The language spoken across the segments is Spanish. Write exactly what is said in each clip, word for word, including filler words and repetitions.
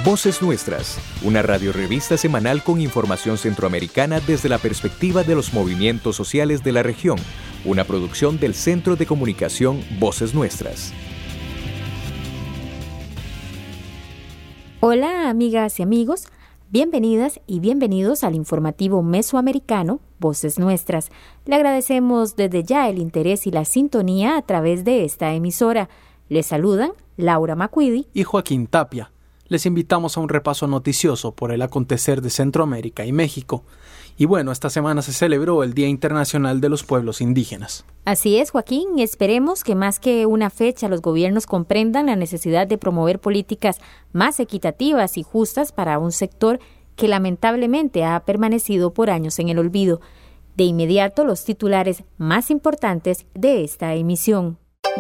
Voces Nuestras, una radiorevista semanal con información centroamericana desde la perspectiva de los movimientos sociales de la región, una producción del Centro de Comunicación Voces Nuestras. Hola amigas y amigos, bienvenidas y bienvenidos al informativo mesoamericano Voces Nuestras. Le agradecemos desde ya el interés y la sintonía a través de esta emisora. Les saludan Laura Macuidi y Joaquín Tapia. Les invitamos a un repaso noticioso por el acontecer de Centroamérica y México. Y bueno, esta semana se celebró el Día Internacional de los Pueblos Indígenas. Así es, Joaquín. Esperemos que más que una fecha los gobiernos comprendan la necesidad de promover políticas más equitativas y justas para un sector que lamentablemente ha permanecido por años en el olvido. De inmediato, los titulares más importantes de esta emisión.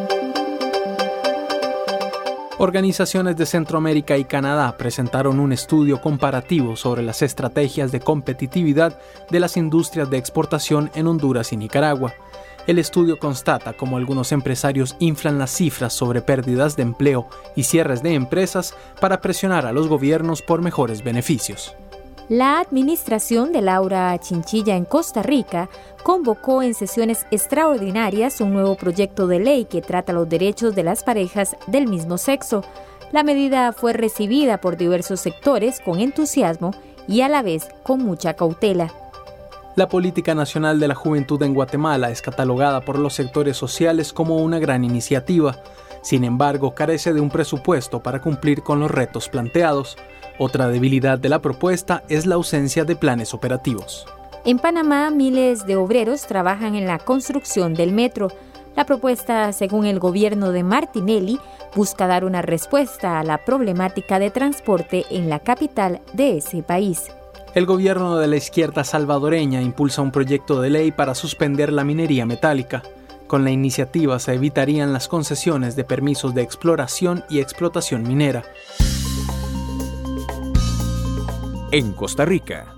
Organizaciones de Centroamérica y Canadá presentaron un estudio comparativo sobre las estrategias de competitividad de las industrias de exportación en Honduras y Nicaragua. El estudio constata cómo algunos empresarios inflan las cifras sobre pérdidas de empleo y cierres de empresas para presionar a los gobiernos por mejores beneficios. La administración de Laura Chinchilla en Costa Rica convocó en sesiones extraordinarias un nuevo proyecto de ley que trata los derechos de las parejas del mismo sexo. La medida fue recibida por diversos sectores con entusiasmo y a la vez con mucha cautela. La Política Nacional de la Juventud en Guatemala es catalogada por los sectores sociales como una gran iniciativa. Sin embargo, carece de un presupuesto para cumplir con los retos planteados. Otra debilidad de la propuesta es la ausencia de planes operativos. En Panamá, miles de obreros trabajan en la construcción del metro. La propuesta, según el gobierno de Martinelli, busca dar una respuesta a la problemática de transporte en la capital de ese país. El gobierno de la izquierda salvadoreña impulsa un proyecto de ley para suspender la minería metálica. Con la iniciativa se evitarían las concesiones de permisos de exploración y explotación minera. En Costa Rica,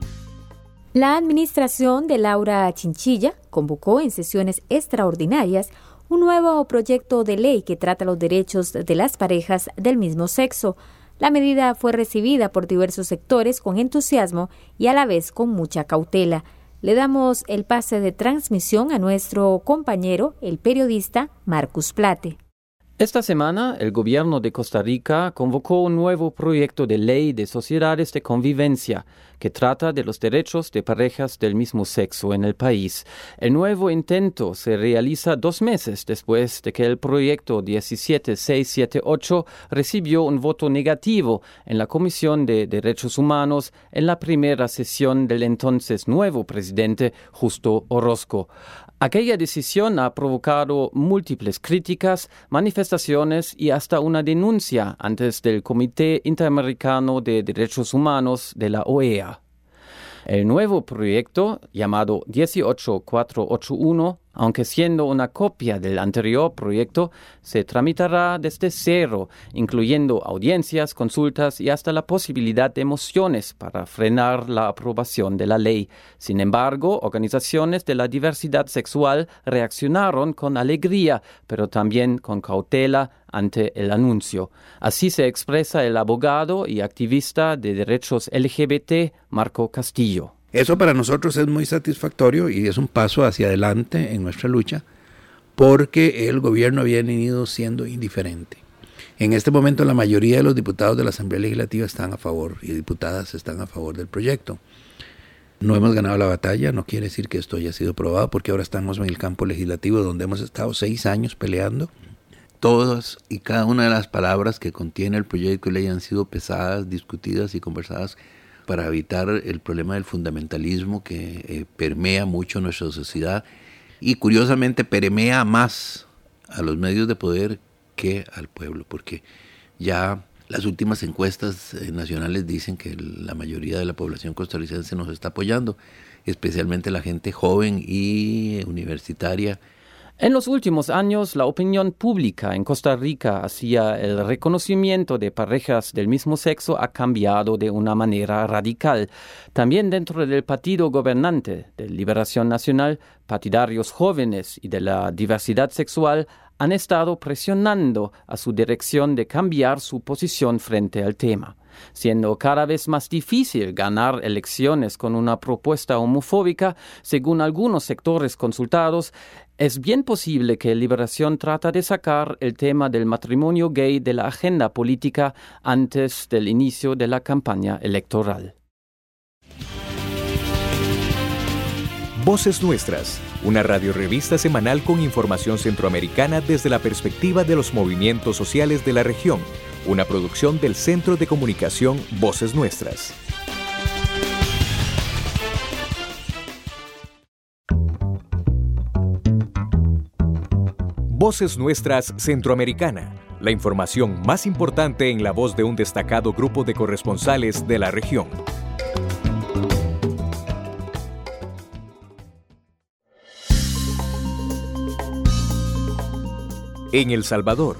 la administración de Laura Chinchilla convocó en sesiones extraordinarias un nuevo proyecto de ley que trata los derechos de las parejas del mismo sexo. La medida fue recibida por diversos sectores con entusiasmo y a la vez con mucha cautela. Le damos el pase de transmisión a nuestro compañero, el periodista Marcus Plate. Esta semana, el gobierno de Costa Rica convocó un nuevo proyecto de ley de sociedades de convivencia que trata de los derechos de parejas del mismo sexo en el país. El nuevo intento se realiza dos meses después de que el proyecto diecisiete mil seiscientos setenta y ocho recibió un voto negativo en la Comisión de Derechos Humanos en la primera sesión del entonces nuevo presidente Justo Orozco. Aquella decisión ha provocado múltiples críticas, manifestaciones y hasta una denuncia antes del Comité Interamericano de Derechos Humanos de la O E A. El nuevo proyecto, llamado dieciocho mil cuatrocientos ochenta y uno, aunque siendo una copia del anterior proyecto, se tramitará desde cero, incluyendo audiencias, consultas y hasta la posibilidad de mociones para frenar la aprobación de la ley. Sin embargo, organizaciones de la diversidad sexual reaccionaron con alegría, pero también con cautela ante el anuncio. Así se expresa el abogado y activista de derechos L G B T, Marco Castillo. Eso para nosotros es muy satisfactorio y es un paso hacia adelante en nuestra lucha porque el gobierno había venido siendo indiferente. En este momento la mayoría de los diputados de la Asamblea Legislativa están a favor y diputadas están a favor del proyecto. No hemos ganado la batalla, no quiere decir que esto haya sido aprobado porque ahora estamos en el campo legislativo donde hemos estado seis años peleando. Todas y cada una de las palabras que contiene el proyecto de ley han sido pesadas, discutidas y conversadas para evitar el problema del fundamentalismo que eh, permea mucho nuestra sociedad y curiosamente permea más a los medios de poder que al pueblo, porque ya las últimas encuestas eh, nacionales dicen que la mayoría de la población costarricense nos está apoyando, especialmente la gente joven y universitaria. En los últimos años, la opinión pública en Costa Rica hacia el reconocimiento de parejas del mismo sexo ha cambiado de una manera radical. También dentro del partido gobernante de Liberación Nacional, partidarios jóvenes y de la diversidad sexual han estado presionando a su dirección de cambiar su posición frente al tema. siendo cada vez más difícil ganar elecciones con una propuesta homofóbica. Según algunos sectores consultados, es bien posible que Liberación trata de sacar el tema del matrimonio gay de la agenda política antes del inicio de la campaña electoral. Voces Nuestras, una radiorevista semanal con información centroamericana desde la perspectiva de los movimientos sociales de la región, una producción del Centro de Comunicación Voces Nuestras. Voces Nuestras Centroamericana, la información más importante en la voz de un destacado grupo de corresponsales de la región. En El Salvador.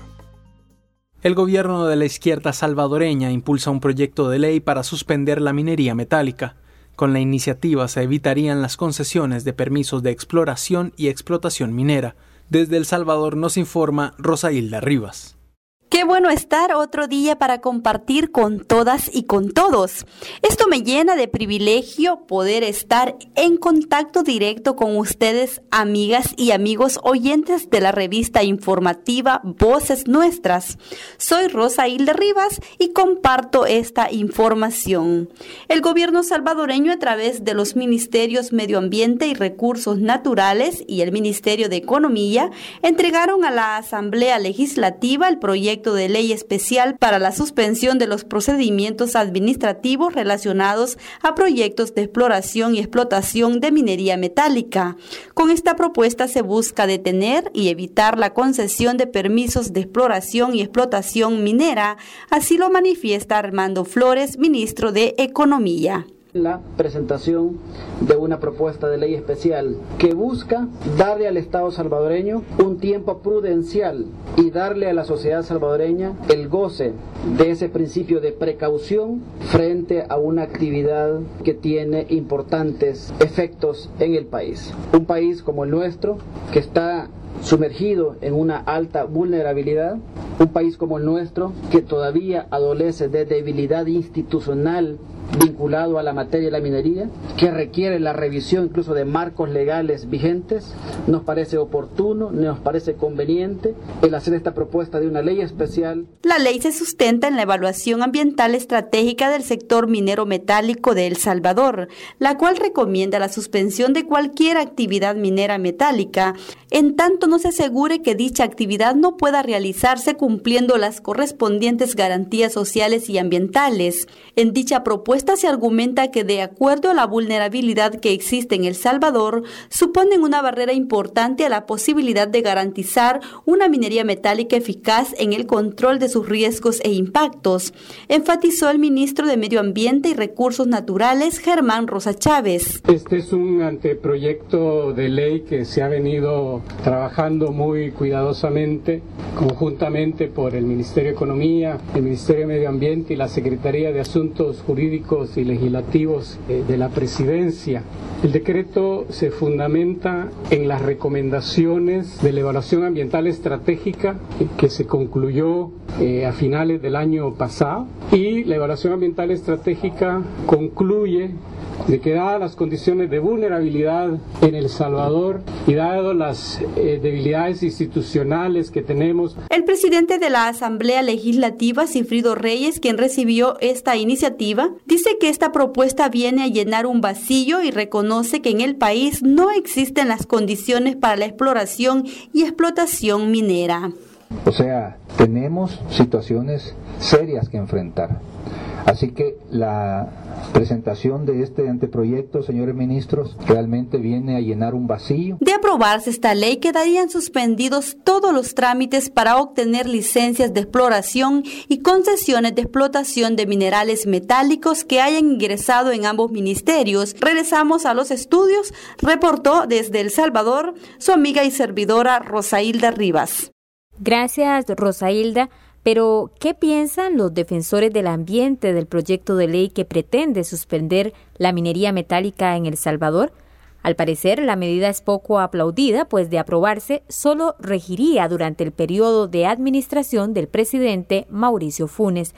El gobierno de la izquierda salvadoreña impulsa un proyecto de ley para suspender la minería metálica. Con la iniciativa se evitarían las concesiones de permisos de exploración y explotación minera. Desde El Salvador nos informa Rosailda Rivas. Qué bueno estar otro día para compartir con todas y con todos. Esto me llena de privilegio poder estar en contacto directo con ustedes, amigas y amigos oyentes de la revista informativa Voces Nuestras. Soy Rosailda Rivas y comparto esta información. El gobierno salvadoreño, a través de los ministerios Medio Ambiente y Recursos Naturales y el Ministerio de Economía, entregaron a la Asamblea Legislativa el proyecto de ley especial para la suspensión de los procedimientos administrativos relacionados a proyectos de exploración y explotación de minería metálica. Con esta propuesta se busca detener y evitar la concesión de permisos de exploración y explotación minera, así lo manifiesta Armando Flores, ministro de Economía. La presentación de una propuesta de ley especial que busca darle al Estado salvadoreño un tiempo prudencial y darle a la sociedad salvadoreña el goce de ese principio de precaución frente a una actividad que tiene importantes efectos en el país. Un país como el nuestro, que está sumergido en una alta vulnerabilidad, un país como el nuestro, que todavía adolece de debilidad institucional vinculado a la materia de la minería, que requiere la revisión incluso de marcos legales vigentes, nos parece oportuno, nos parece conveniente el hacer esta propuesta de una ley especial. La ley se sustenta en la evaluación ambiental estratégica del sector minero metálico de El Salvador, la cual recomienda la suspensión de cualquier actividad minera metálica, en tanto no se asegure que dicha actividad no pueda realizarse cumpliendo las correspondientes garantías sociales y ambientales. En dicha propuesta se argumenta que, de acuerdo a la vulnerabilidad que existe en El Salvador, suponen una barrera importante a la posibilidad de garantizar una minería metálica eficaz en el control de sus riesgos e impactos, enfatizó el ministro de Medio Ambiente y Recursos Naturales, Germán Rosa Chávez. Este es un anteproyecto de ley que se ha venido trabajando muy cuidadosamente, conjuntamente por el Ministerio de Economía, el Ministerio de Medio Ambiente y la Secretaría de Asuntos Jurídicos y legislativos de la presidencia. El decreto se fundamenta en las recomendaciones de la evaluación ambiental estratégica que se concluyó eh, a finales del año pasado, y la evaluación ambiental estratégica concluye de que, dadas las condiciones de vulnerabilidad en El Salvador y dadas las eh, debilidades institucionales que tenemos. El presidente de la Asamblea Legislativa, Cifrido Reyes, quien recibió esta iniciativa, dice que esta propuesta viene a llenar un vacío y reconoce que en el país no existen las condiciones para la exploración y explotación minera. O sea, tenemos situaciones serias que enfrentar. Así que la presentación de este anteproyecto, señores ministros, realmente viene a llenar un vacío. De aprobarse esta ley, quedarían suspendidos todos los trámites para obtener licencias de exploración y concesiones de explotación de minerales metálicos que hayan ingresado en ambos ministerios. Regresamos a los estudios, reportó desde El Salvador su amiga y servidora Rosailda Rivas. Gracias, Rosailda. Pero, ¿qué piensan los defensores del ambiente del proyecto de ley que pretende suspender la minería metálica en El Salvador? Al parecer, la medida es poco aplaudida, pues de aprobarse, solo regiría durante el periodo de administración del presidente Mauricio Funes.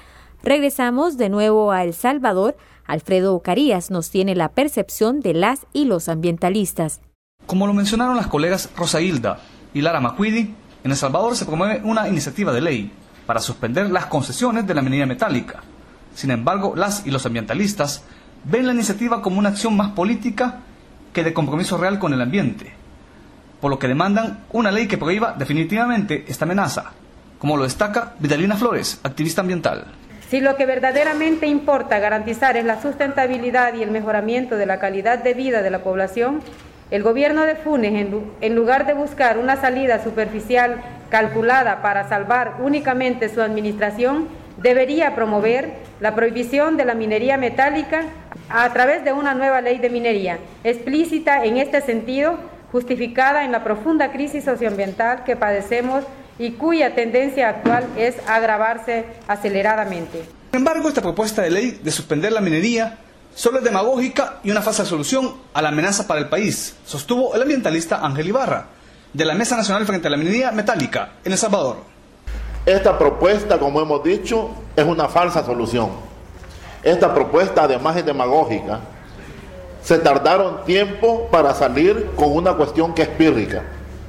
Regresamos de nuevo a El Salvador. Alfredo Carías nos tiene la percepción de las y los ambientalistas. Como lo mencionaron las colegas Rosa Hilda y Lara Macuidi, en El Salvador se promueve una iniciativa de ley para suspender las concesiones de la minería metálica. Sin embargo, las y los ambientalistas ven la iniciativa como una acción más política que de compromiso real con el ambiente, por lo que demandan una ley que prohíba definitivamente esta amenaza, como lo destaca Vidalina Flores, activista ambiental. Si lo que verdaderamente importa garantizar es la sustentabilidad y el mejoramiento de la calidad de vida de la población, el gobierno de Funes, en lugar de buscar una salida superficial calculada para salvar únicamente su administración, debería promover la prohibición de la minería metálica a través de una nueva ley de minería, explícita en este sentido, justificada en la profunda crisis socioambiental que padecemos y cuya tendencia actual es agravarse aceleradamente. Sin embargo, esta propuesta de ley de suspender la minería solo es demagógica y una falsa solución a la amenaza para el país, sostuvo el ambientalista Ángel Ibarra, de la Mesa Nacional frente a la Minería Metálica en El Salvador. Esta propuesta, como hemos dicho, es una falsa solución. Esta propuesta además es demagógica. Se tardaron tiempo para salir con una cuestión que es pírrica.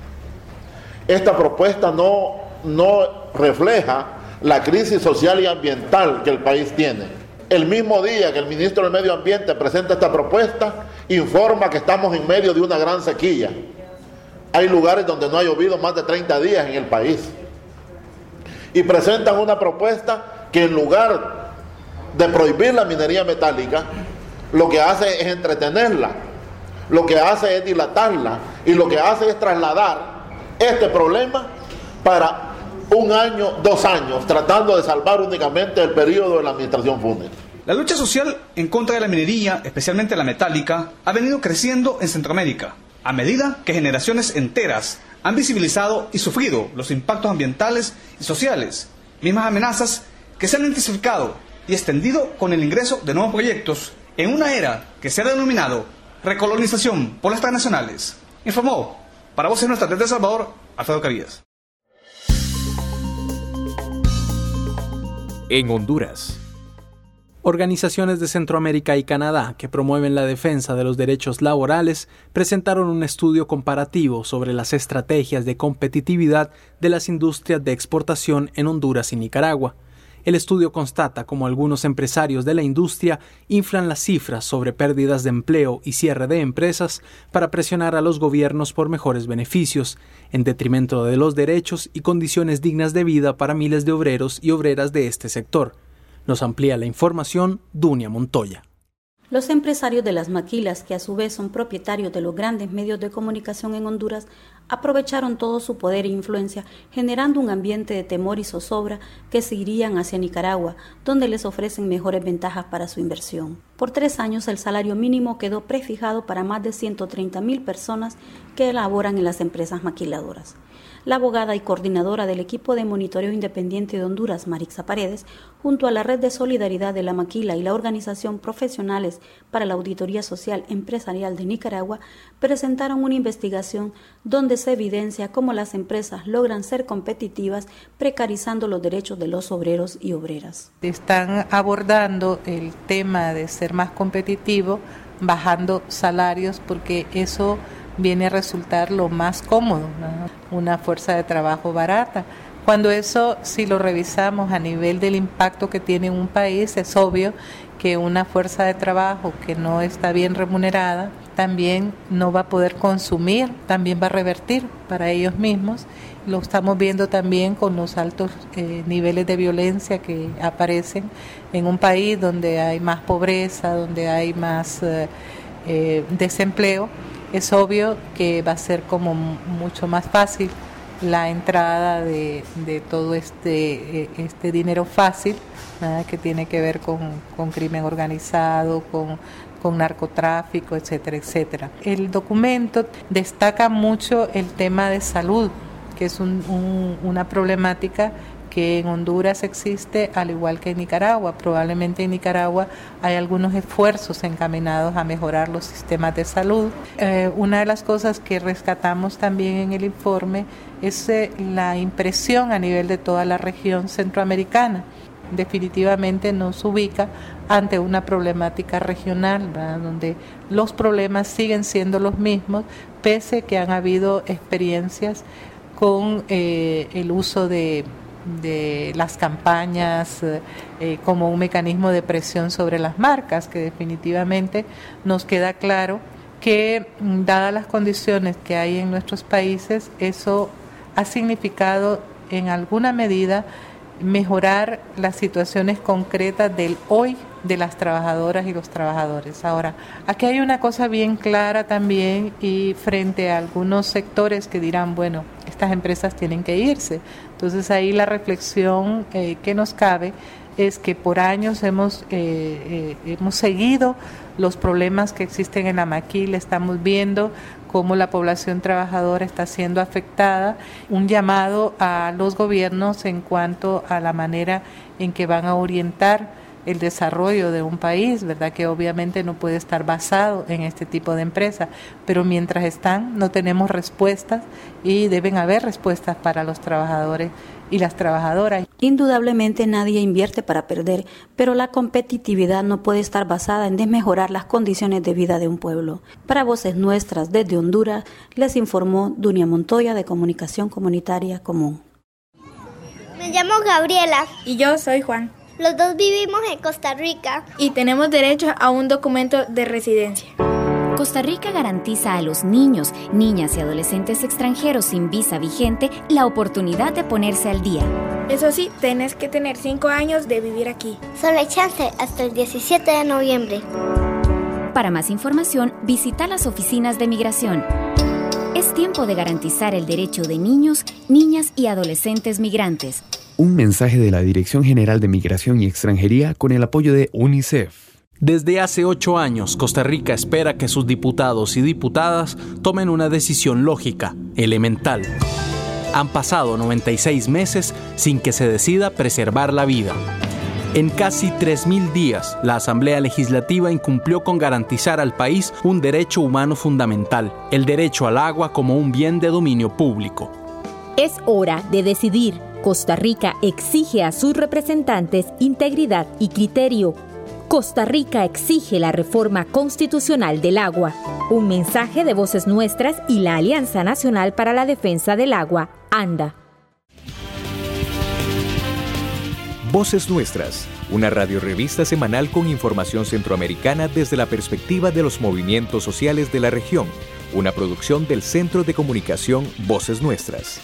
Esta propuesta no, no refleja la crisis social y ambiental que el país tiene. El mismo día que el ministro del Medio Ambiente presenta esta propuesta, informa que estamos en medio de una gran sequía. Hay lugares donde no ha llovido más de treinta días en el país. Y presentan una propuesta que en lugar de prohibir la minería metálica, lo que hace es entretenerla, lo que hace es dilatarla y lo que hace es trasladar este problema para un año, dos años, tratando de salvar únicamente el periodo de la administración Funes. La lucha social en contra de la minería, especialmente la metálica, ha venido creciendo en Centroamérica, a medida que generaciones enteras han visibilizado y sufrido los impactos ambientales y sociales, mismas amenazas que se han intensificado y extendido con el ingreso de nuevos proyectos en una era que se ha denominado recolonización por las transnacionales. Informó para Voces Nuestras desde El Salvador, Alfredo Carías. En Honduras. Organizaciones de Centroamérica y Canadá que promueven la defensa de los derechos laborales presentaron un estudio comparativo sobre las estrategias de competitividad de las industrias de exportación en Honduras y Nicaragua. El estudio constata cómo algunos empresarios de la industria inflan las cifras sobre pérdidas de empleo y cierre de empresas para presionar a los gobiernos por mejores beneficios, en detrimento de los derechos y condiciones dignas de vida para miles de obreros y obreras de este sector. Nos amplía la información Dunia Montoya. Los empresarios de las maquilas, que a su vez son propietarios de los grandes medios de comunicación en Honduras, aprovecharon todo su poder e influencia, generando un ambiente de temor y zozobra que se irían hacia Nicaragua, donde les ofrecen mejores ventajas para su inversión. Por tres años el salario mínimo quedó prefijado para más de ciento treinta mil personas que laboran en las empresas maquiladoras. La abogada y coordinadora del equipo de monitoreo independiente de Honduras, Marixa Paredes, junto a la Red de Solidaridad de la Maquila y la Organización Profesionales para la Auditoría Social Empresarial de Nicaragua, presentaron una investigación donde se evidencia cómo las empresas logran ser competitivas precarizando los derechos de los obreros y obreras. Están abordando el tema de ser más competitivo, bajando salarios, porque eso viene a resultar lo más cómodo, ¿no? Una fuerza de trabajo barata. Cuando eso, si lo revisamos a nivel del impacto que tiene un país, es obvio que una fuerza de trabajo que no está bien remunerada también no va a poder consumir, también va a revertir para ellos mismos. Lo estamos viendo también con los altos eh, niveles de violencia que aparecen en un país donde hay más pobreza, donde hay más eh, eh, desempleo. Es obvio que va a ser como mucho más fácil la entrada de, de todo este, este dinero fácil, ¿verdad? Que tiene que ver con, con crimen organizado, con, con narcotráfico, etcétera, etcétera. El documento destaca mucho el tema de salud, que es un, un, una problemática que en Honduras existe, al igual que en Nicaragua. Probablemente en Nicaragua hay algunos esfuerzos encaminados a mejorar los sistemas de salud. Eh, una de las cosas que rescatamos también en el informe es eh, la impresión a nivel de toda la región centroamericana, definitivamente nos ubica ante una problemática regional, ¿verdad?, donde los problemas siguen siendo los mismos, pese que han habido experiencias con eh, el uso de, de las campañas eh, como un mecanismo de presión sobre las marcas, que definitivamente nos queda claro que, dadas las condiciones que hay en nuestros países, eso ha significado en alguna medida mejorar las situaciones concretas del hoy de las trabajadoras y los trabajadores. Ahora, aquí hay una cosa bien clara también, y frente a algunos sectores que dirán, bueno, estas empresas tienen que irse. Entonces ahí la reflexión eh, que nos cabe es que por años hemos, eh, eh, hemos seguido los problemas que existen en la maquila, estamos viendo cómo la población trabajadora está siendo afectada, un llamado a los gobiernos en cuanto a la manera en que van a orientar el desarrollo de un país, ¿verdad?, que obviamente no puede estar basado en este tipo de empresas, pero mientras están no tenemos respuestas, y deben haber respuestas para los trabajadores y las trabajadoras. Indudablemente nadie invierte para perder, pero la competitividad no puede estar basada en desmejorar las condiciones de vida de un pueblo. Para Voces Nuestras desde Honduras, les informó Dunia Montoya de Comunicación Comunitaria Común. Me llamo Gabriela. Y yo soy Juan. Los dos vivimos en Costa Rica. Y tenemos derecho a un documento de residencia. Costa Rica garantiza a los niños, niñas y adolescentes extranjeros sin visa vigente la oportunidad de ponerse al día. Eso sí, tenés que tener cinco años de vivir aquí. Solo hay chance hasta el diecisiete de noviembre. Para más información, visita las oficinas de migración. Es tiempo de garantizar el derecho de niños, niñas y adolescentes migrantes. Un mensaje de la Dirección General de Migración y Extranjería con el apoyo de UNICEF. Desde hace ocho años, Costa Rica espera que sus diputados y diputadas tomen una decisión lógica, elemental. Han pasado noventa y seis meses sin que se decida preservar la vida. En casi tres mil días, la Asamblea Legislativa incumplió con garantizar al país un derecho humano fundamental, el derecho al agua como un bien de dominio público. Es hora de decidir. Costa Rica exige a sus representantes integridad y criterio. Costa Rica exige la reforma constitucional del agua. Un mensaje de Voces Nuestras y la Alianza Nacional para la Defensa del Agua, ANDA. Voces Nuestras, una radiorrevista semanal con información centroamericana desde la perspectiva de los movimientos sociales de la región, una producción del Centro de Comunicación Voces Nuestras.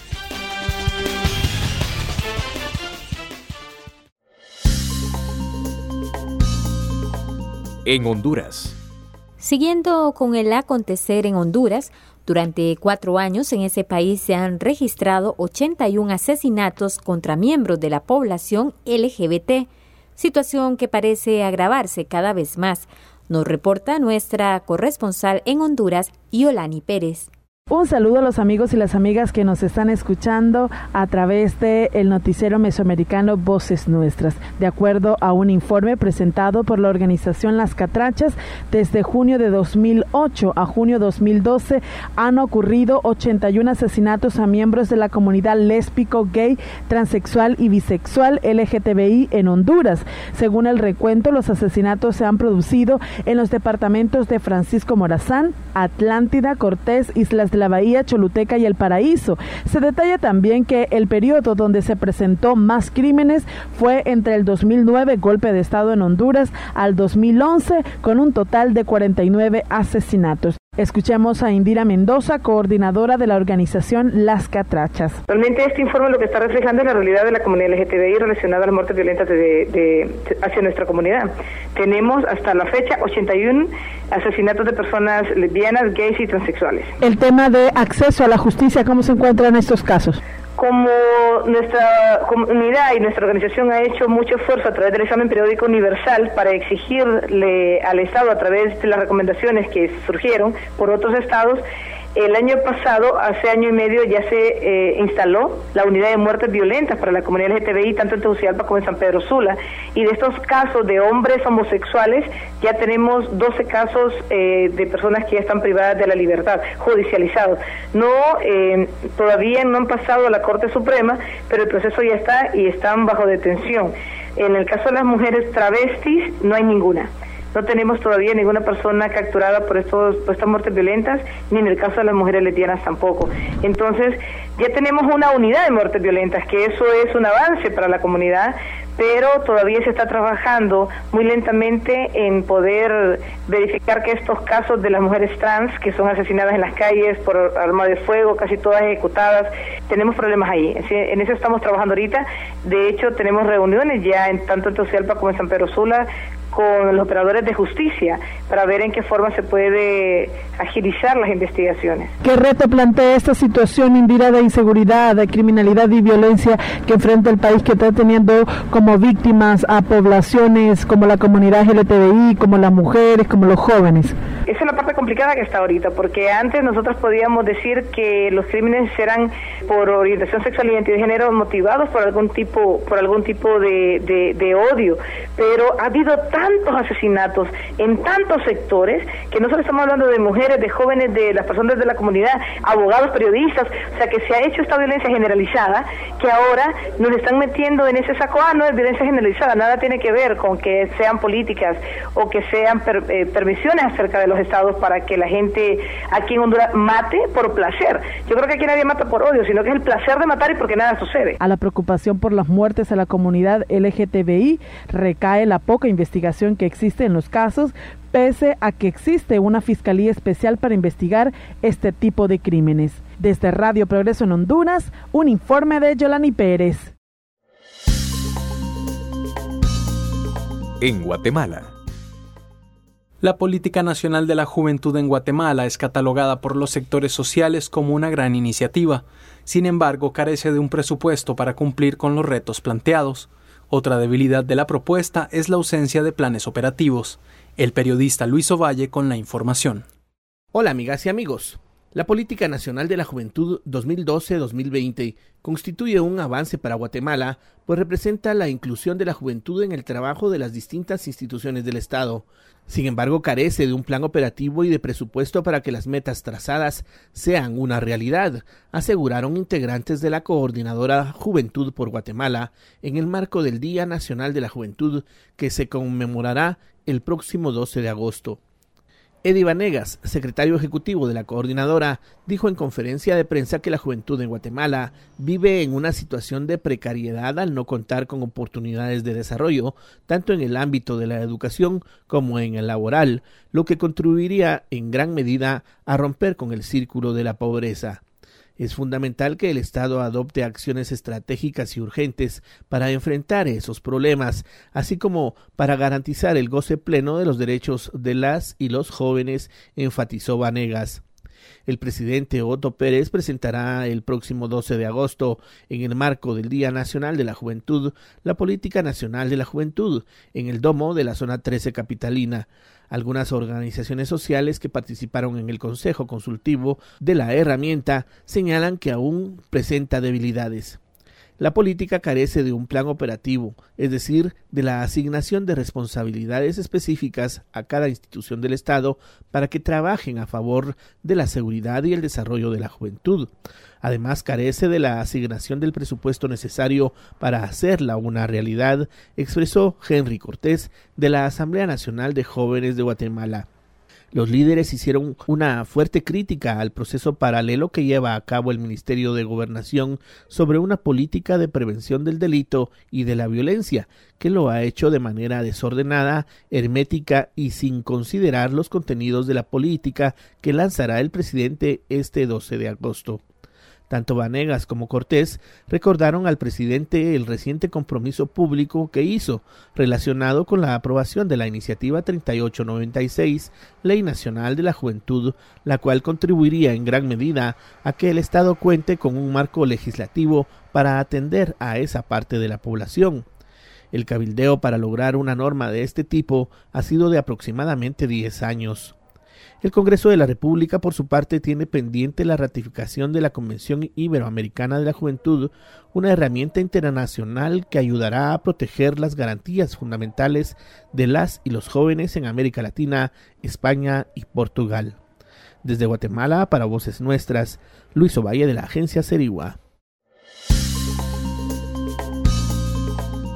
En Honduras. Siguiendo con el acontecer en Honduras, durante cuatro años en ese país se han registrado ochenta y un asesinatos contra miembros de la población L G B T, situación que parece agravarse cada vez más, nos reporta nuestra corresponsal en Honduras, Yolani Pérez. Un saludo a los amigos y las amigas que nos están escuchando a través del noticiero mesoamericano Voces Nuestras. De acuerdo a un informe presentado por la organización Las Catrachas, desde junio de dos mil ocho a junio de dos mil doce han ocurrido ochenta y un asesinatos a miembros de la comunidad lésbico, gay, transexual y bisexual L G T B I en Honduras. Según el recuento, los asesinatos se han producido en los departamentos de Francisco Morazán, Atlántida, Cortés, Islas de la Bahía, Choluteca y El Paraíso. Se detalla también que el periodo donde se presentó más crímenes fue entre el dos mil nueve, golpe de estado en Honduras, al dos mil once, con un total de cuarenta y nueve asesinatos. Escuchemos a Indira Mendoza, coordinadora de la organización Las Catrachas. Realmente este informe lo que está reflejando es la realidad de la comunidad L G T B I relacionada a las muertes violentas de, de, de, hacia nuestra comunidad. Tenemos hasta la fecha ochenta y uno asesinatos de personas lesbianas, gays y transexuales. El tema de acceso a la justicia, ¿cómo se encuentra en estos casos? Como nuestra comunidad y nuestra organización ha hecho mucho esfuerzo a través del examen periódico universal para exigirle al Estado, a través de las recomendaciones que surgieron por otros estados, el año pasado, hace año y medio, ya se eh, instaló la unidad de muertes violentas para la comunidad L G T B I, tanto en Tegucigalpa como en San Pedro Sula. Y de estos casos de hombres homosexuales, ya tenemos doce casos eh, de personas que ya están privadas de la libertad, judicializados. No, eh, todavía no han pasado a la Corte Suprema, pero el proceso ya está y están bajo detención. En el caso de las mujeres travestis, no hay ninguna. No tenemos todavía ninguna persona capturada por, estos, por estas muertes violentas, ni en el caso de las mujeres lesbianas tampoco. Entonces, ya tenemos una unidad de muertes violentas, que eso es un avance para la comunidad, pero todavía se está trabajando muy lentamente en poder verificar que estos casos de las mujeres trans, que son asesinadas en las calles por arma de fuego, casi todas ejecutadas, tenemos problemas ahí. En eso estamos trabajando ahorita. De hecho, tenemos reuniones ya en tanto en Tegucigalpa como en San Pedro Sula, con los operadores de justicia para ver en qué forma se puede agilizar las investigaciones. ¿Qué reto plantea esta situación, Indira, de inseguridad, de criminalidad y violencia que enfrenta el país, que está teniendo como víctimas a poblaciones como la comunidad L G T B I, como las mujeres, como los jóvenes? Esa es la parte complicada que está ahorita, porque antes nosotros podíamos decir que los crímenes eran por orientación sexual y identidad de género motivados por algún tipo, por algún tipo de, de, de odio, pero ha habido tantos asesinatos en tantos sectores que no solo estamos hablando de mujeres, de jóvenes, de las personas de la comunidad, abogados, periodistas, o sea que se ha hecho esta violencia generalizada, que ahora nos están metiendo en ese saco. Ah, no es violencia generalizada, nada tiene que ver con que sean políticas o que sean per, eh, permisiones acerca de los estados para que la gente aquí en Honduras mate por placer. Yo creo que aquí nadie mata por odio, sino que es el placer de matar y porque nada sucede. A la preocupación por las muertes a la comunidad L G T B I recae la poca investigación que existe en los casos, pese a que existe una fiscalía especial para investigar este tipo de crímenes. Desde Radio Progreso en Honduras, un informe de Yolani Pérez. En Guatemala. La Política Nacional de la Juventud en Guatemala es catalogada por los sectores sociales como una gran iniciativa. Sin embargo, carece de un presupuesto para cumplir con los retos planteados. Otra debilidad de la propuesta es la ausencia de planes operativos. El periodista Luis Ovalle con la información. Hola amigas y amigos. La Política Nacional de la Juventud dos mil doce a dos mil veinte constituye un avance para Guatemala, pues representa la inclusión de la juventud en el trabajo de las distintas instituciones del Estado. Sin embargo, carece de un plan operativo y de presupuesto para que las metas trazadas sean una realidad, aseguraron integrantes de la Coordinadora Juventud por Guatemala en el marco del Día Nacional de la Juventud, que se conmemorará el próximo doce de agosto. Eddie Vanegas, secretario ejecutivo de la coordinadora, dijo en conferencia de prensa que la juventud en Guatemala vive en una situación de precariedad al no contar con oportunidades de desarrollo, tanto en el ámbito de la educación como en el laboral, lo que contribuiría en gran medida a romper con el círculo de la pobreza. Es fundamental que el Estado adopte acciones estratégicas y urgentes para enfrentar esos problemas, así como para garantizar el goce pleno de los derechos de las y los jóvenes, enfatizó Vanegas. El presidente Otto Pérez presentará el próximo doce de agosto, en el marco del Día Nacional de la Juventud, la Política Nacional de la Juventud, en el domo de la Zona trece capitalina. Algunas organizaciones sociales que participaron en el Consejo Consultivo de la herramienta señalan que aún presenta debilidades. La política carece de un plan operativo, es decir, de la asignación de responsabilidades específicas a cada institución del Estado para que trabajen a favor de la seguridad y el desarrollo de la juventud. Además, carece de la asignación del presupuesto necesario para hacerla una realidad, expresó Henry Cortés de la Asamblea Nacional de Jóvenes de Guatemala. Los líderes hicieron una fuerte crítica al proceso paralelo que lleva a cabo el Ministerio de Gobernación sobre una política de prevención del delito y de la violencia, que lo ha hecho de manera desordenada, hermética y sin considerar los contenidos de la política que lanzará el presidente este doce de agosto. Tanto Vanegas como Cortés recordaron al presidente el reciente compromiso público que hizo relacionado con la aprobación de la iniciativa treinta y ocho noventa y seis, Ley Nacional de la Juventud, la cual contribuiría en gran medida a que el Estado cuente con un marco legislativo para atender a esa parte de la población. El cabildeo para lograr una norma de este tipo ha sido de aproximadamente diez años. El Congreso de la República, por su parte, tiene pendiente la ratificación de la Convención Iberoamericana de la Juventud, una herramienta internacional que ayudará a proteger las garantías fundamentales de las y los jóvenes en América Latina, España y Portugal. Desde Guatemala, para Voces Nuestras, Luis Ovalle de la agencia Cerigua.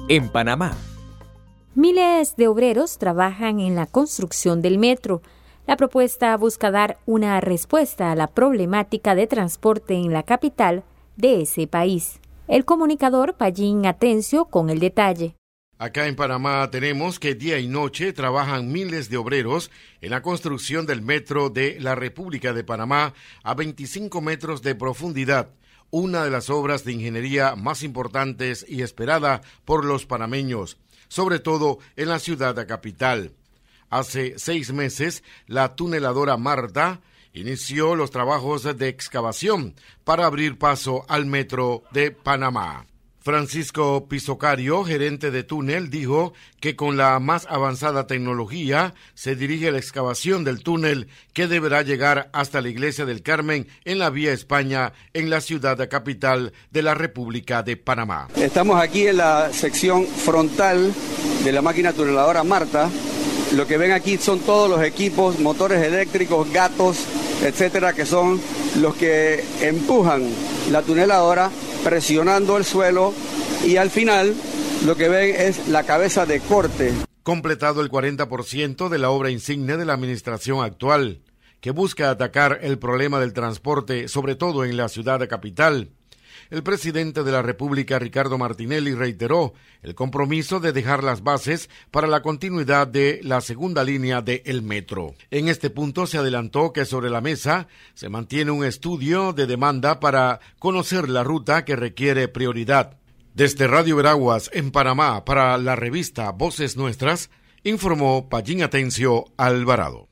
En Panamá. Miles de obreros trabajan en la construcción del metro. La propuesta busca dar una respuesta a la problemática de transporte en la capital de ese país. El comunicador Pallín Atencio con el detalle. Acá en Panamá tenemos que día y noche trabajan miles de obreros en la construcción del metro de la República de Panamá a veinticinco metros de profundidad, una de las obras de ingeniería más importantes y esperada por los panameños, sobre todo en la ciudad capital. Hace seis meses, la tuneladora Marta inició los trabajos de excavación para abrir paso al metro de Panamá. Francisco Pisocario, gerente de túnel, dijo que con la más avanzada tecnología se dirige la excavación del túnel que deberá llegar hasta la Iglesia del Carmen en la Vía España, en la ciudad capital de la República de Panamá. Estamos aquí en la sección frontal de la máquina tuneladora Marta. Lo que ven aquí son todos los equipos, motores eléctricos, gatos, etcétera, que son los que empujan la tuneladora presionando el suelo, y al final lo que ven es la cabeza de corte. Completado el cuarenta por ciento de la obra insigne de la administración actual, que busca atacar el problema del transporte, sobre todo en la ciudad capital. El presidente de la República, Ricardo Martinelli, reiteró el compromiso de dejar las bases para la continuidad de la segunda línea del metro. En este punto se adelantó que sobre la mesa se mantiene un estudio de demanda para conocer la ruta que requiere prioridad. Desde Radio Veraguas, en Panamá, para la revista Voces Nuestras, informó Pallín Atencio Alvarado.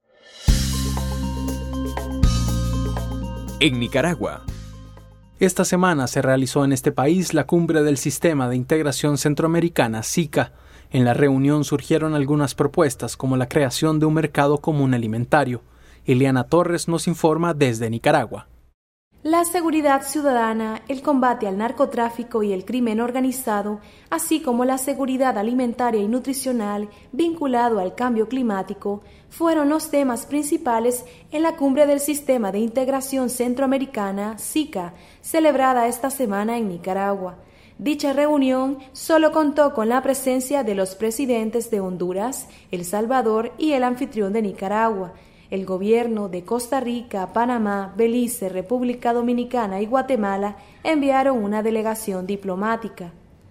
En Nicaragua. Esta semana se realizó en este país la cumbre del Sistema de Integración Centroamericana, SICA. En la reunión surgieron algunas propuestas como la creación de un mercado común alimentario. Eliana Torres nos informa desde Nicaragua. La seguridad ciudadana, el combate al narcotráfico y el crimen organizado, así como la seguridad alimentaria y nutricional vinculado al cambio climático, fueron los temas principales en la cumbre del Sistema de Integración Centroamericana, SICA, celebrada esta semana en Nicaragua. Dicha reunión solo contó con la presencia de los presidentes de Honduras, El Salvador y el anfitrión de Nicaragua. El gobierno de Costa Rica, Panamá, Belice, República Dominicana y Guatemala enviaron una delegación diplomática.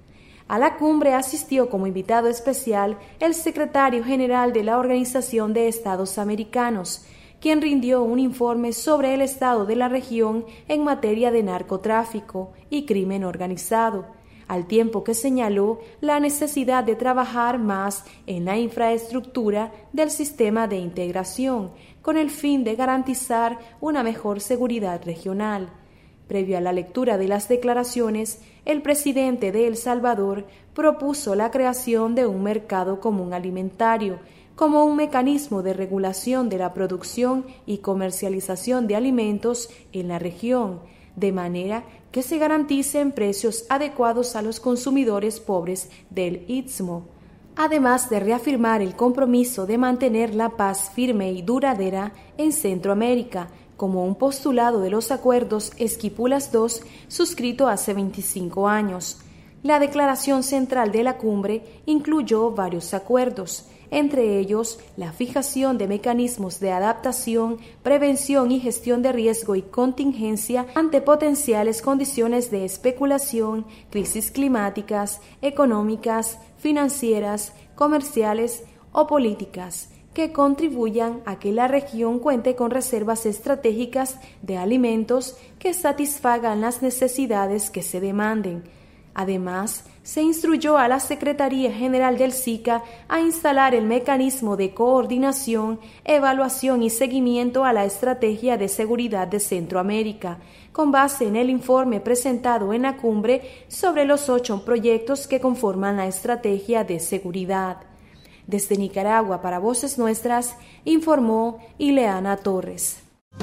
A la cumbre asistió como invitado especial el secretario general de la Organización de Estados Americanos, quien rindió un informe sobre el estado de la región en materia de narcotráfico y crimen organizado, al tiempo que señaló la necesidad de trabajar más en la infraestructura del sistema de integración, con el fin de garantizar una mejor seguridad regional. Previo a la lectura de las declaraciones, el presidente de El Salvador propuso la creación de un mercado común alimentario, como un mecanismo de regulación de la producción y comercialización de alimentos en la región, de manera que se garanticen precios adecuados a los consumidores pobres del Istmo, además de reafirmar el compromiso de mantener la paz firme y duradera en Centroamérica, como un postulado de los acuerdos Esquipulas dos suscrito hace veinticinco años. La declaración central de la cumbre incluyó varios acuerdos, entre ellos la fijación de mecanismos de adaptación, prevención y gestión de riesgo y contingencia ante potenciales condiciones de especulación, crisis climáticas, económicas, financieras, comerciales o políticas, que contribuyan a que la región cuente con reservas estratégicas de alimentos que satisfagan las necesidades que se demanden. Además, se instruyó a la Secretaría General del SICA a instalar el mecanismo de coordinación, evaluación y seguimiento a la Estrategia de Seguridad de Centroamérica, con base en el informe presentado en la cumbre sobre los ocho proyectos que conforman la Estrategia de Seguridad. Desde Nicaragua para Voces Nuestras, informó Ileana Torres.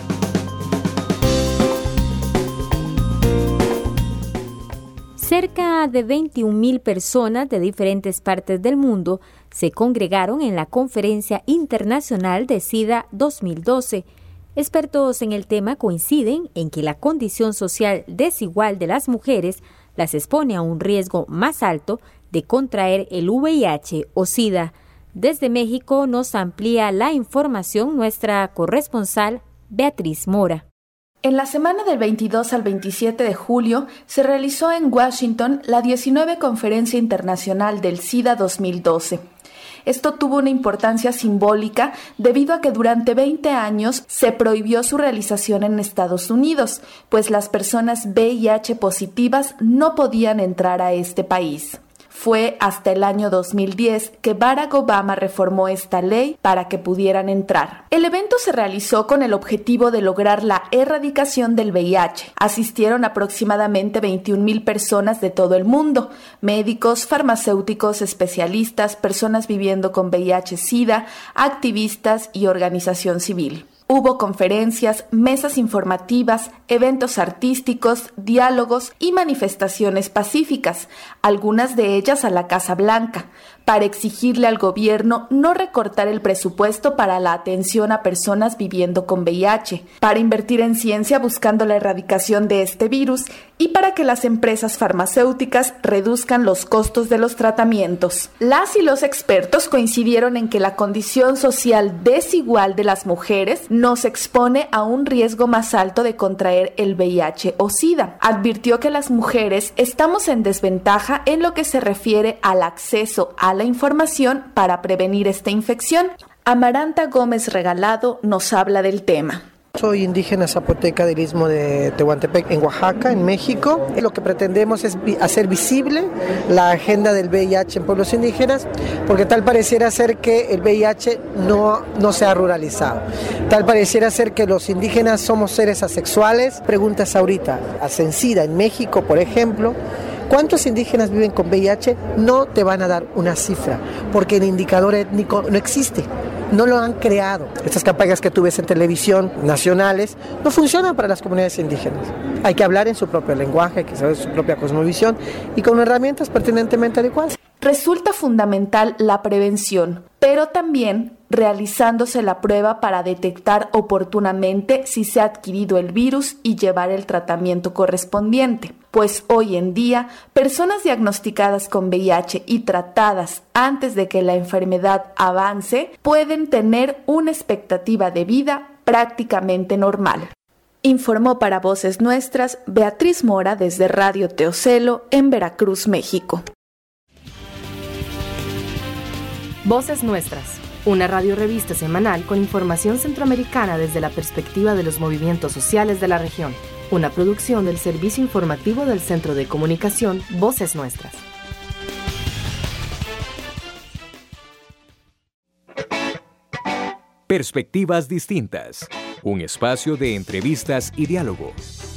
Cerca de veintiún mil personas de diferentes partes del mundo se congregaron en la Conferencia Internacional de SIDA dos mil doce. Expertos en el tema coinciden en que la condición social desigual de las mujeres las expone a un riesgo más alto de contraer el V I H o SIDA. Desde México nos amplía la información nuestra corresponsal Beatriz Mora. En la semana del veintidós al veintisiete de julio se realizó en Washington la diecinueve Conferencia Internacional del SIDA dos mil doce. Esto tuvo una importancia simbólica debido a que durante veinte años se prohibió su realización en Estados Unidos, pues las personas V I H positivas no podían entrar a este país. Fue hasta el año dos mil diez que Barack Obama reformó esta ley para que pudieran entrar. El evento se realizó con el objetivo de lograr la erradicación del V I H. Asistieron aproximadamente veintiún mil personas de todo el mundo: médicos, farmacéuticos, especialistas, personas viviendo con V I H-Sida, activistas y organización civil. Hubo conferencias, mesas informativas, eventos artísticos, diálogos y manifestaciones pacíficas, algunas de ellas a la Casa Blanca, para exigirle al gobierno no recortar el presupuesto para la atención a personas viviendo con V I H, para invertir en ciencia buscando la erradicación de este virus y para que las empresas farmacéuticas reduzcan los costos de los tratamientos. Las y los expertos coincidieron en que la condición social desigual de las mujeres nos expone a un riesgo más alto de contraer el V I H o SIDA. Advirtió que las mujeres estamos en desventaja en lo que se refiere al acceso a la información para prevenir esta infección. Amaranta Gómez Regalado nos habla del tema. Soy indígena zapoteca del Istmo de Tehuantepec, en Oaxaca, en México. Lo que pretendemos es vi- hacer visible la agenda del V I H en pueblos indígenas, porque tal pareciera ser que el V I H no, no se ha ruralizado. Tal pareciera ser que los indígenas somos seres asexuales. Preguntas ahorita, a Sencida, en México, por ejemplo, ¿cuántos indígenas viven con V I H? No te van a dar una cifra, porque el indicador étnico no existe. No lo han creado. Estas campañas que tú ves en televisión nacionales no funcionan para las comunidades indígenas. Hay que hablar en su propio lenguaje, hay que saber su propia cosmovisión y con herramientas pertinentemente adecuadas. Resulta fundamental la prevención, pero también realizándose la prueba para detectar oportunamente si se ha adquirido el virus y llevar el tratamiento correspondiente, pues hoy en día personas diagnosticadas con V I H y tratadas antes de que la enfermedad avance pueden tener una expectativa de vida prácticamente normal. Informó para Voces Nuestras Beatriz Mora desde Radio Teocelo en Veracruz, México. Voces Nuestras, una radiorevista semanal con información centroamericana desde la perspectiva de los movimientos sociales de la región. Una producción del servicio informativo del Centro de Comunicación Voces Nuestras. Perspectivas distintas. Un espacio de entrevistas y diálogo.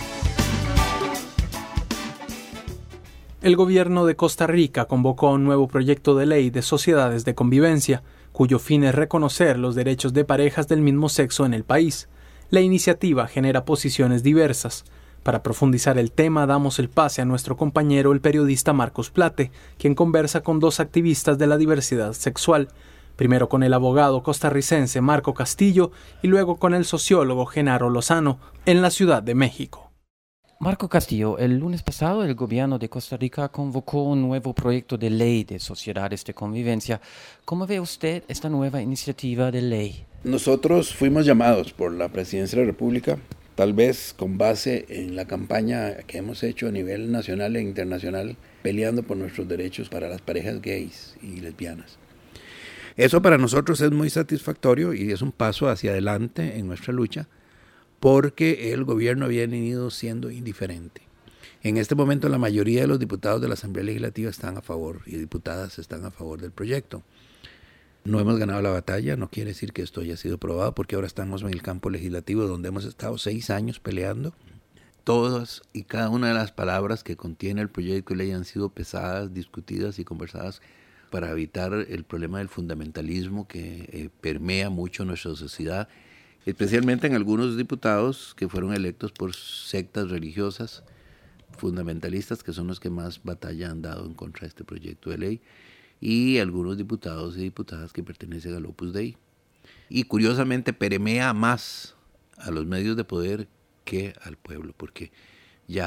El gobierno de Costa Rica convocó un nuevo proyecto de ley de sociedades de convivencia, cuyo fin es reconocer los derechos de parejas del mismo sexo en el país. La iniciativa genera posiciones diversas. Para profundizar el tema, damos el pase a nuestro compañero, el periodista Marcos Plate, quien conversa con dos activistas de la diversidad sexual. Primero con el abogado costarricense Marco Castillo y luego con el sociólogo Genaro Lozano, en la Ciudad de México. Marco Castillo, el lunes pasado el gobierno de Costa Rica convocó un nuevo proyecto de ley de sociedades de convivencia. ¿Cómo ve usted esta nueva iniciativa de ley? Nosotros fuimos llamados por la Presidencia de la República, tal vez con base en la campaña que hemos hecho a nivel nacional e internacional, peleando por nuestros derechos para las parejas gays y lesbianas. Eso para nosotros es muy satisfactorio y es un paso hacia adelante en nuestra lucha, porque el gobierno había venido siendo indiferente. En este momento la mayoría de los diputados de la Asamblea Legislativa están a favor y diputadas están a favor del proyecto. No hemos ganado la batalla, no quiere decir que esto haya sido aprobado, porque ahora estamos en el campo legislativo donde hemos estado seis años peleando. Todas y cada una de las palabras que contiene el proyecto de ley han sido pesadas, discutidas y conversadas para evitar el problema del fundamentalismo que eh, permea mucho nuestra sociedad, especialmente en algunos diputados que fueron electos por sectas religiosas fundamentalistas, que son los que más batalla han dado en contra de este proyecto de ley, y algunos diputados y diputadas que pertenecen al Opus Dei. Y curiosamente permea más a los medios de poder que al pueblo, porque ya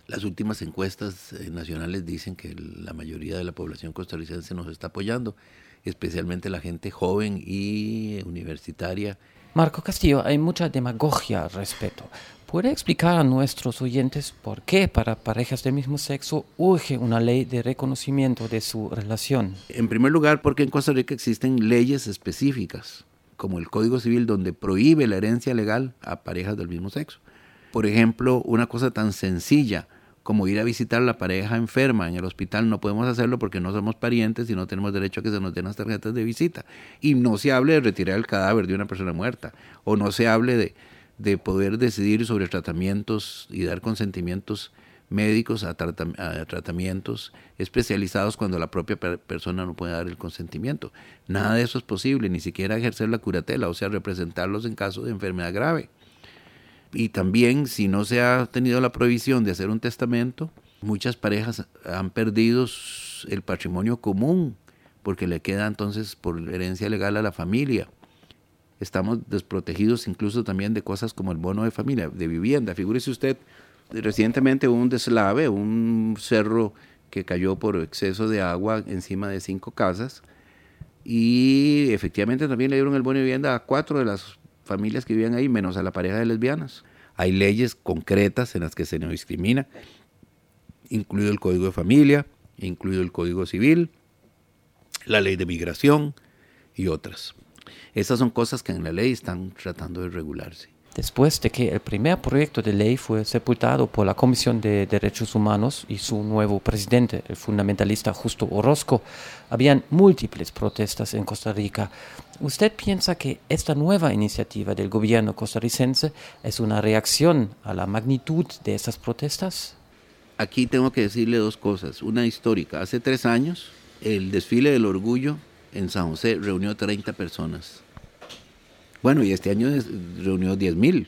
Las últimas encuestas eh, nacionales dicen que la mayoría de la población costarricense nos está apoyando, especialmente la gente joven y universitaria. Marco Castillo, hay mucha demagogia al respecto. ¿Puede explicar a nuestros oyentes por qué para parejas del mismo sexo urge una ley de reconocimiento de su relación? En primer lugar, porque en Costa Rica existen leyes específicas, como el Código Civil, donde prohíbe la herencia legal a parejas del mismo sexo. Por ejemplo, una cosa tan sencilla como ir a visitar a la pareja enferma en el hospital, no podemos hacerlo porque no somos parientes y no tenemos derecho a que se nos den las tarjetas de visita. Y no se hable de retirar el cadáver de una persona muerta, o no se hable de, de poder decidir sobre tratamientos y dar consentimientos médicos a, tratam- a tratamientos especializados cuando la propia per- persona no puede dar el consentimiento. Nada de eso es posible, ni siquiera ejercer la curatela, o sea, representarlos en caso de enfermedad grave. Y también, si no se ha tenido la prohibición de hacer un testamento, muchas parejas han perdido el patrimonio común porque le queda entonces por herencia legal a la familia. Estamos desprotegidos incluso también de cosas como el bono de familia, de vivienda. Figúrese usted, recientemente hubo un deslave, un cerro que cayó por exceso de agua encima de cinco casas y efectivamente también le dieron el bono de vivienda a cuatro de las familias que vivían ahí, menos a la pareja de lesbianas. Hay leyes concretas en las que se no discrimina, incluido el Código de Familia, incluido el Código Civil, la Ley de Migración y otras. Esas son cosas que en la ley están tratando de regularse. Después de que el primer proyecto de ley fue sepultado por la Comisión de Derechos Humanos y su nuevo presidente, el fundamentalista Justo Orozco, habían múltiples protestas en Costa Rica. ¿Usted piensa que esta nueva iniciativa del gobierno costarricense es una reacción a la magnitud de esas protestas? Aquí tengo que decirle dos cosas. Una histórica. Hace tres años, el desfile del orgullo en San José reunió treinta personas. Bueno, y este año reunió diez mil.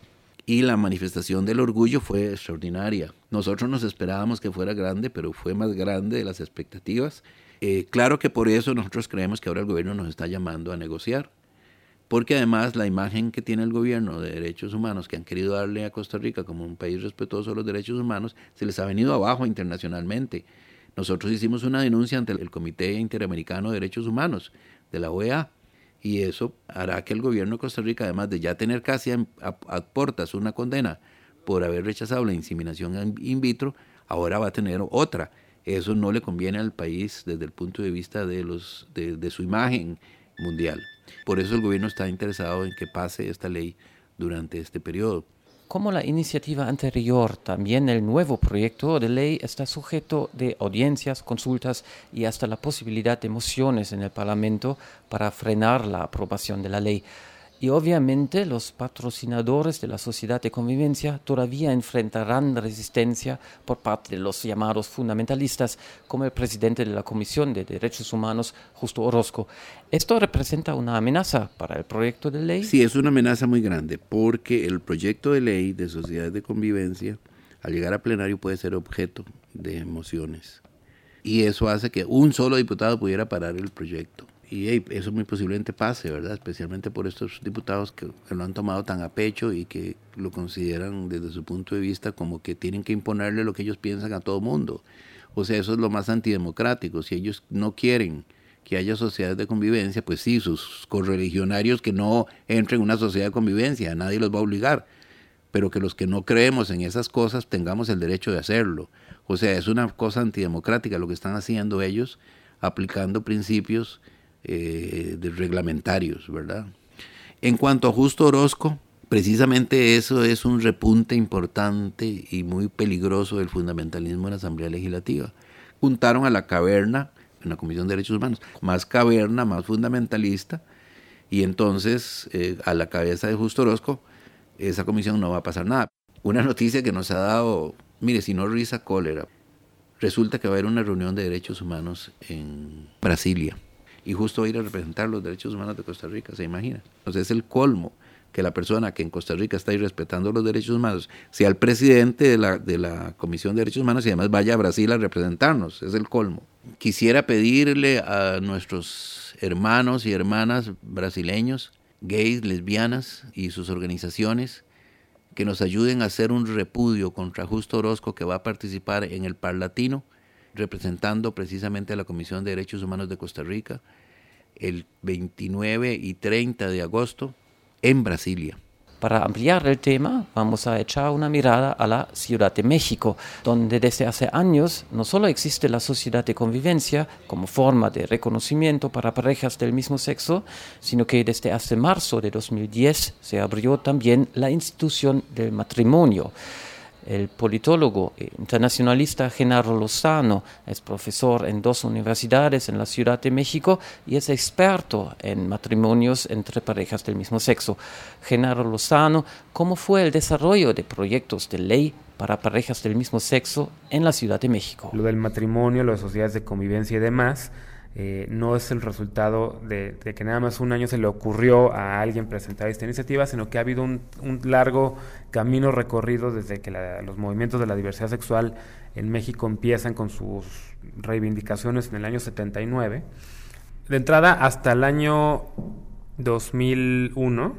Y la manifestación del orgullo fue extraordinaria. Nosotros nos esperábamos que fuera grande, pero fue más grande de las expectativas. Eh, claro que por eso nosotros creemos que ahora el gobierno nos está llamando a negociar. Porque además la imagen que tiene el gobierno de derechos humanos, que han querido darle a Costa Rica como un país respetuoso de los derechos humanos, se les ha venido abajo internacionalmente. Nosotros hicimos una denuncia ante el Comité Interamericano de Derechos Humanos de la O E A. Y eso hará que el gobierno de Costa Rica, además de ya tener casi a, a, a portas una condena por haber rechazado la inseminación in vitro, ahora va a tener otra. Eso no le conviene al país desde el punto de vista de, los, de, de su imagen mundial. Por eso el gobierno está interesado en que pase esta ley durante este periodo. Como la iniciativa anterior, también el nuevo proyecto de ley está sujeto de audiencias, consultas y hasta la posibilidad de mociones en el Parlamento para frenar la aprobación de la ley. Y obviamente los patrocinadores de la sociedad de convivencia todavía enfrentarán resistencia por parte de los llamados fundamentalistas, como el presidente de la Comisión de Derechos Humanos, Justo Orozco. ¿Esto representa una amenaza para el proyecto de ley? Sí, es una amenaza muy grande, porque el proyecto de ley de sociedades de convivencia, al llegar a plenario, puede ser objeto de mociones. Y eso hace que un solo diputado pudiera parar el proyecto. Y hey, eso muy posiblemente pase, ¿verdad? Especialmente por estos diputados que, que lo han tomado tan a pecho y que lo consideran desde su punto de vista como que tienen que imponerle lo que ellos piensan a todo mundo. O sea, eso es lo más antidemocrático. Si ellos no quieren que haya sociedades de convivencia, pues sí, sus correligionarios que no entren en una sociedad de convivencia, nadie los va a obligar. Pero que los que no creemos en esas cosas tengamos el derecho de hacerlo. O sea, es una cosa antidemocrática lo que están haciendo ellos, aplicando principios Eh, de reglamentarios, ¿verdad? En cuanto a Justo Orozco, precisamente eso es un repunte importante y muy peligroso del fundamentalismo en la Asamblea Legislativa. Juntaron a la caverna, en la Comisión de Derechos Humanos, más caverna, más fundamentalista, y entonces eh, a la cabeza de Justo Orozco, esa comisión no va a pasar nada. Una noticia que nos ha dado, mire, si no risa, cólera. Resulta que va a haber una reunión de derechos humanos en Brasilia. Y justo va a ir a representar los derechos humanos de Costa Rica, ¿se imagina? Entonces es el colmo que la persona que en Costa Rica está irrespetando los derechos humanos sea el presidente de la, de la Comisión de Derechos Humanos y además vaya a Brasil a representarnos, es el colmo. Quisiera pedirle a nuestros hermanos y hermanas brasileños, gays, lesbianas y sus organizaciones, que nos ayuden a hacer un repudio contra Justo Orozco, que va a participar en el Parlatino, representando precisamente a la Comisión de Derechos Humanos de Costa Rica, el veintinueve y treinta de agosto en Brasilia. Para ampliar el tema, vamos a echar una mirada a la Ciudad de México, donde desde hace años no solo existe la sociedad de convivencia como forma de reconocimiento para parejas del mismo sexo, sino que desde hace marzo de dos mil diez se abrió también la institución del matrimonio. El politólogo e internacionalista Genaro Lozano es profesor en dos universidades en la Ciudad de México y es experto en matrimonios entre parejas del mismo sexo. Genaro Lozano, ¿cómo fue el desarrollo de proyectos de ley para parejas del mismo sexo en la Ciudad de México? Lo del matrimonio, lo de sociedades de convivencia y demás, Eh, no es el resultado de, de que nada más un año se le ocurrió a alguien presentar esta iniciativa, sino que ha habido un, un largo camino recorrido desde que la, los movimientos de la diversidad sexual en México empiezan con sus reivindicaciones en el año setenta y nueve. De entrada, hasta el año dos mil uno,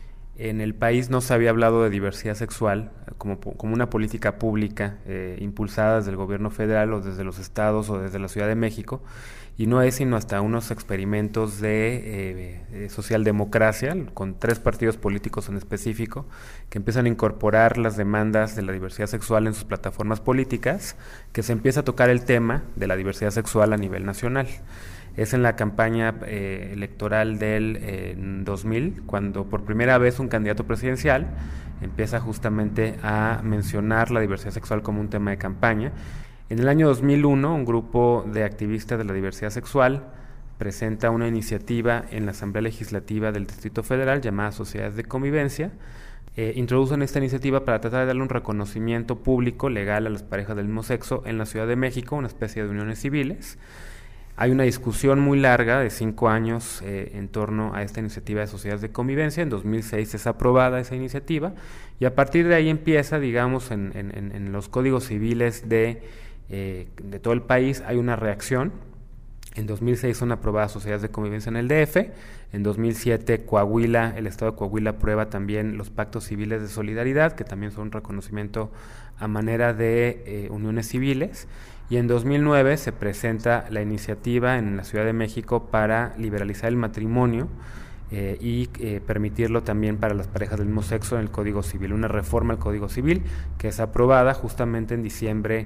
en el país no se había hablado de diversidad sexual como, como una política pública eh, impulsada desde el gobierno federal o desde los estados o desde la Ciudad de México. Y no es sino hasta unos experimentos de eh, eh, socialdemocracia, con tres partidos políticos en específico, que empiezan a incorporar las demandas de la diversidad sexual en sus plataformas políticas, que se empieza a tocar el tema de la diversidad sexual a nivel nacional. Es en la campaña eh, electoral del eh, dos mil, cuando por primera vez un candidato presidencial empieza justamente a mencionar la diversidad sexual como un tema de campaña. En el año dos mil uno, un grupo de activistas de la diversidad sexual presenta una iniciativa en la Asamblea Legislativa del Distrito Federal llamada Sociedades de Convivencia. Eh, introducen esta iniciativa para tratar de darle un reconocimiento público legal a las parejas del mismo sexo en la Ciudad de México, una especie de uniones civiles. Hay una discusión muy larga de cinco años eh, en torno a esta iniciativa de sociedades de convivencia. En dos mil seis es aprobada esa iniciativa y a partir de ahí empieza, digamos, en, en, en los códigos civiles de Eh, de todo el país hay una reacción. En dos mil seis son aprobadas sociedades de convivencia en el D F, en dos mil siete Coahuila, el estado de Coahuila aprueba también los pactos civiles de solidaridad, que también son un reconocimiento a manera de eh, uniones civiles, y en dos mil nueve se presenta la iniciativa en la Ciudad de México para liberalizar el matrimonio eh, y eh, permitirlo también para las parejas del mismo sexo en el Código Civil, una reforma al Código Civil que es aprobada justamente en diciembre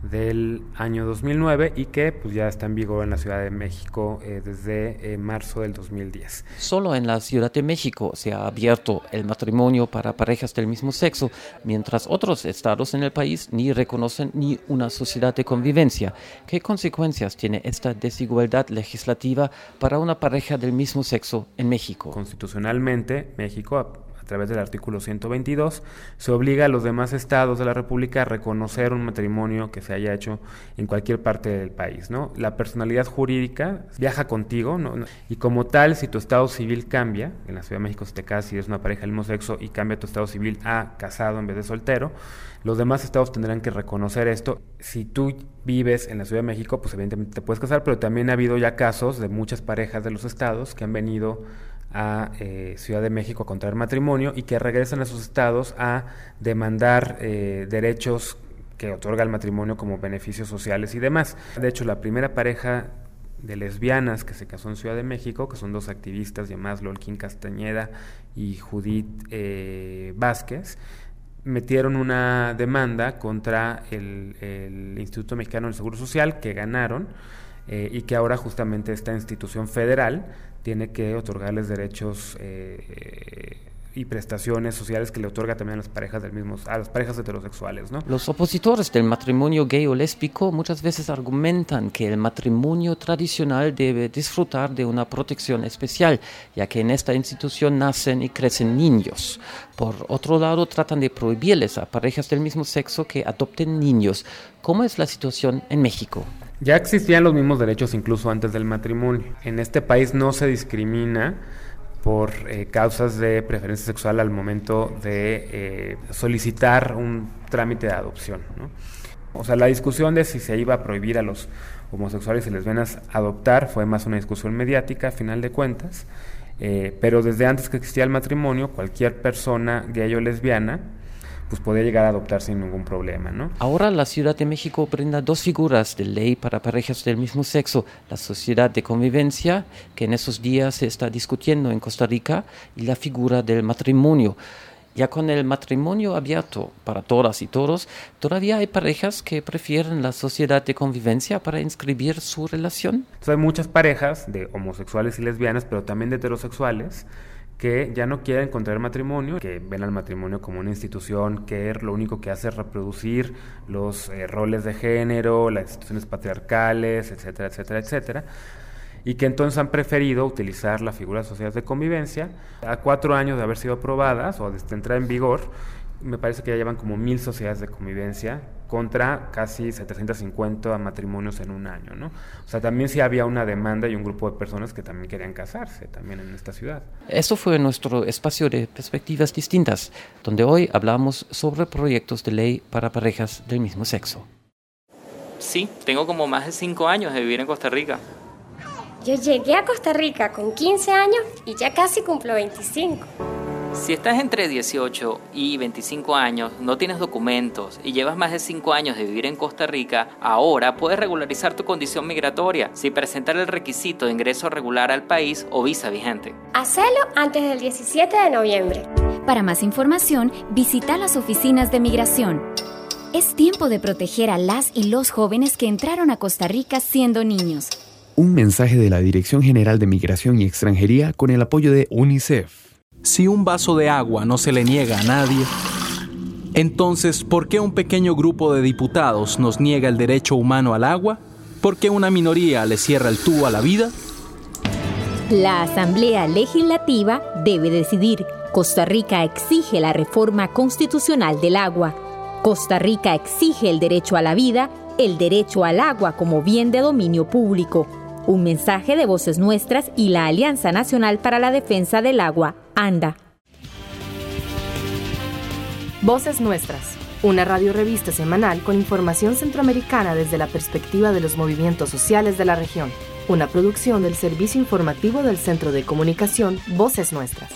del año dos mil nueve y que pues ya está en vigor en la Ciudad de México eh, desde eh, marzo del dos mil diez. Solo en la Ciudad de México se ha abierto el matrimonio para parejas del mismo sexo, mientras otros estados en el país ni reconocen ni una sociedad de convivencia. ¿Qué consecuencias tiene esta desigualdad legislativa para una pareja del mismo sexo en México? Constitucionalmente, México, a través del artículo ciento veintidós, se obliga a los demás estados de la República a reconocer un matrimonio que se haya hecho en cualquier parte del país, ¿no? La personalidad jurídica viaja contigo, ¿no? Y como tal, si tu estado civil cambia, en la Ciudad de México si te casas y eres una pareja del mismo sexo y cambia tu estado civil a casado en vez de soltero, los demás estados tendrán que reconocer esto. Si tú vives en la Ciudad de México, pues evidentemente te puedes casar, pero también ha habido ya casos de muchas parejas de los estados que han venido a eh, Ciudad de México a contraer matrimonio y que regresan a sus estados a demandar eh, derechos que otorga el matrimonio como beneficios sociales y demás. De hecho, la primera pareja de lesbianas que se casó en Ciudad de México, que son dos activistas llamadas Lolquín Castañeda y Judith eh, Vázquez, metieron una demanda contra el, el Instituto Mexicano del Seguro Social, que ganaron, eh, y que ahora justamente esta institución federal tiene que otorgarles derechos eh, y prestaciones sociales que le otorga también a las parejas del mismo, a las parejas heterosexuales, ¿no? Los opositores del matrimonio gay o lésbico muchas veces argumentan que el matrimonio tradicional debe disfrutar de una protección especial, ya que en esta institución nacen y crecen niños. Por otro lado, tratan de prohibirles a parejas del mismo sexo que adopten niños. ¿Cómo es la situación en México? Ya existían los mismos derechos incluso antes del matrimonio. En este país no se discrimina por eh, causas de preferencia sexual al momento de eh, solicitar un trámite de adopción, ¿no? O sea, la discusión de si se iba a prohibir a los homosexuales y lesbianas adoptar fue más una discusión mediática, a final de cuentas, eh, pero desde antes que existía el matrimonio, cualquier persona gay o lesbiana pues podía llegar a adoptar sin ningún problema, ¿no? Ahora la Ciudad de México brinda dos figuras de ley para parejas del mismo sexo, la sociedad de convivencia, que en esos días se está discutiendo en Costa Rica, y la figura del matrimonio. Ya con el matrimonio abierto para todas y todos, todavía hay parejas que prefieren la sociedad de convivencia para inscribir su relación. Entonces, hay muchas parejas de homosexuales y lesbianas, pero también de heterosexuales, que ya no quieren contraer matrimonio, que ven al matrimonio como una institución que lo único que hace es reproducir los eh, roles de género, las instituciones patriarcales, etcétera, etcétera, etcétera. Y que entonces han preferido utilizar la figura de sociedades de convivencia. A cuatro años de haber sido aprobadas o de entrar en vigor, me parece que ya llevan como mil sociedades de convivencia contra casi setecientos cincuenta matrimonios en un año, ¿no? O sea, también sí había una demanda y un grupo de personas que también querían casarse también en esta ciudad. Esto fue nuestro espacio de perspectivas distintas, donde hoy hablamos sobre proyectos de ley para parejas del mismo sexo. Sí, tengo como más de cinco años de vivir en Costa Rica. Yo llegué a Costa Rica con quince años y ya casi cumplo veinticinco. Si estás entre dieciocho y veinticinco años, no tienes documentos y llevas más de cinco años de vivir en Costa Rica, ahora puedes regularizar tu condición migratoria sin presentar el requisito de ingreso regular al país o visa vigente. Hacelo antes del diecisiete de noviembre. Para más información, visita las oficinas de migración. Es tiempo de proteger a las y los jóvenes que entraron a Costa Rica siendo niños. Un mensaje de la Dirección General de Migración y Extranjería con el apoyo de UNICEF. Si un vaso de agua no se le niega a nadie, entonces, ¿por qué un pequeño grupo de diputados nos niega el derecho humano al agua? ¿Por qué una minoría le cierra el tubo a la vida? La Asamblea Legislativa debe decidir. Costa Rica exige la reforma constitucional del agua. Costa Rica exige el derecho a la vida, el derecho al agua como bien de dominio público. Un mensaje de Voces Nuestras y la Alianza Nacional para la Defensa del Agua, ANDA. Voces Nuestras, una radiorevista semanal con información centroamericana desde la perspectiva de los movimientos sociales de la región. Una producción del Servicio Informativo del Centro de Comunicación Voces Nuestras.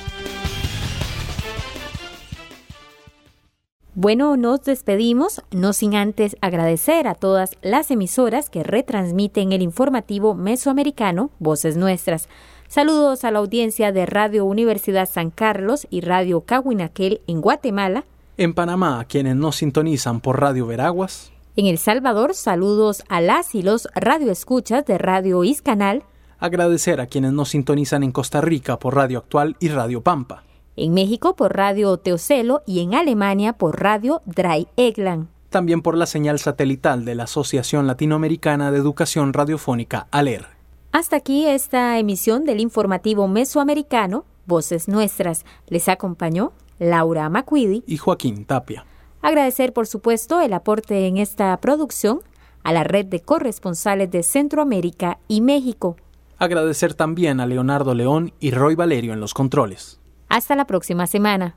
Bueno, nos despedimos, no sin antes agradecer a todas las emisoras que retransmiten el informativo mesoamericano Voces Nuestras. Saludos a la audiencia de Radio Universidad San Carlos y Radio Cahuinaquel en Guatemala. En Panamá, a quienes nos sintonizan por Radio Veraguas. En El Salvador, saludos a las y los radioescuchas de Radio Iscanal. Agradecer a quienes nos sintonizan en Costa Rica por Radio Actual y Radio Pampa. En México por Radio Teocelo y en Alemania por Radio Dreieckland. También por la señal satelital de la Asociación Latinoamericana de Educación Radiofónica, ALER. Hasta aquí esta emisión del informativo mesoamericano, Voces Nuestras. Les acompañó Laura Macuidi y Joaquín Tapia. Agradecer, por supuesto, el aporte en esta producción a la red de corresponsales de Centroamérica y México. Agradecer también a Leonardo León y Roy Valerio en los controles. Hasta la próxima semana.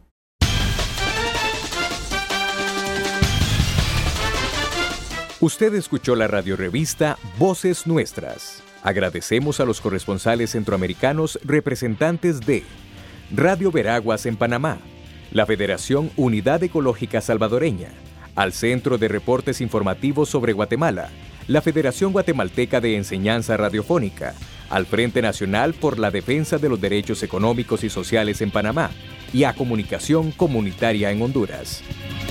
Usted escuchó la radiorevista Voces Nuestras. Agradecemos a los corresponsales centroamericanos representantes de Radio Veraguas en Panamá, la Federación Unidad Ecológica Salvadoreña, al Centro de Reportes Informativos sobre Guatemala, la Federación Guatemalteca de Enseñanza Radiofónica, al Frente Nacional por la Defensa de los Derechos Económicos y Sociales en Panamá y a Comunicación Comunitaria en Honduras.